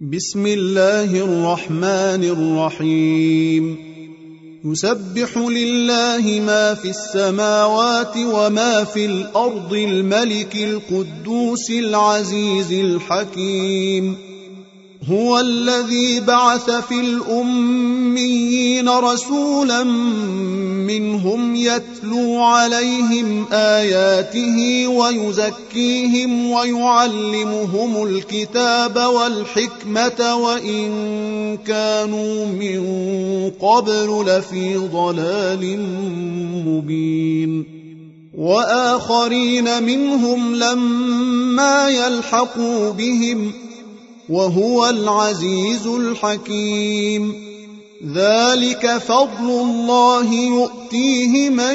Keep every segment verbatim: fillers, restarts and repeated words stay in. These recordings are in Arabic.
بسم الله الرحمن الرحيم يسبح لله ما في السماوات وما في الأرض الملك القدوس العزيز الحكيم هو الذي بعث في الأميين رسولا منهم يتلو عليهم آياته ويزكيهم ويعلمهم الكتاب والحكمة وإن كانوا من قبل لفي ضلال مبين وآخرين منهم لما يلحقوا بهم وهو العزيز الحكيم ذلك فضل الله يؤتيه من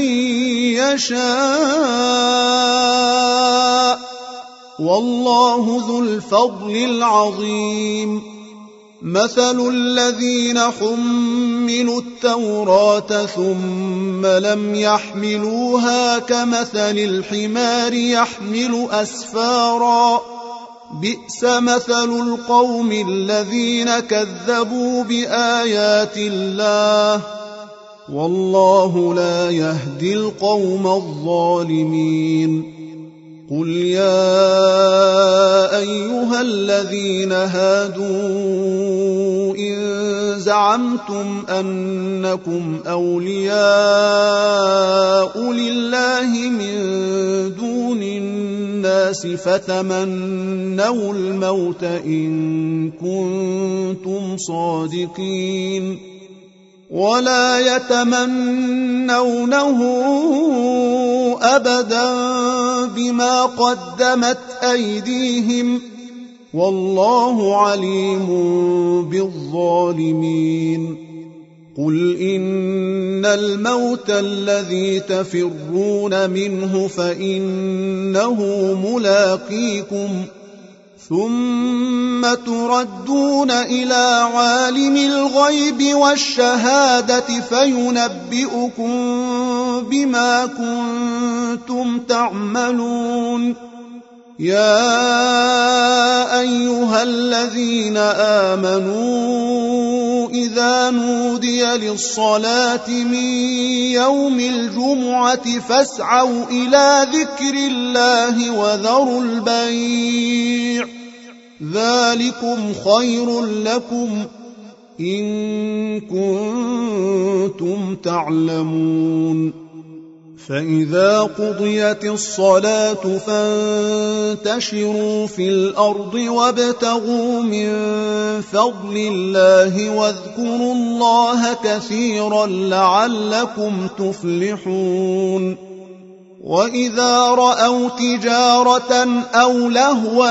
يشاء والله ذو الفضل العظيم مثل الذين حملوا التوراة ثم لم يحملوها كمثل الحمار يحمل أسفاراً بئس مثل القوم الذين كذبوا بآيات الله والله لا يهدي القوم الظالمين قل يا أيها الذين هادوا إن زعمتم أنكم أولياء لله من دون الناس فتمنوا الموت إن كنتم صادقين ولا يتمنونه أبدا بما قدمت أيديهم والله عليم بالظالمين قل إن الموت الذي تفرون منه فإنه ملاقيكم ثم تردون إلى عالم الغيب والشهادة فينبئكم بما كنتم تعملون يا أيها الذين آمنوا إذا نودي للصلاة من يوم الجمعة فاسعوا إلى ذكر الله وذروا البيع ذلكم خير لكم إن كنتم تعلمون فإذا قضيت الصلاة فانتشروا في الأرض وابتغوا من فضل الله واذكروا الله كثيرا لعلكم تفلحون وإذا رأوا تجارة أو لهوا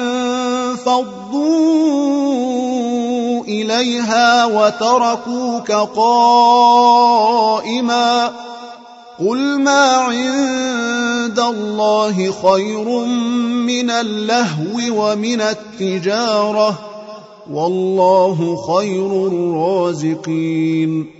انفضوا إليها وتركوك قائما قل ما عند الله خير من اللهو ومن التجارة والله خير الرازقين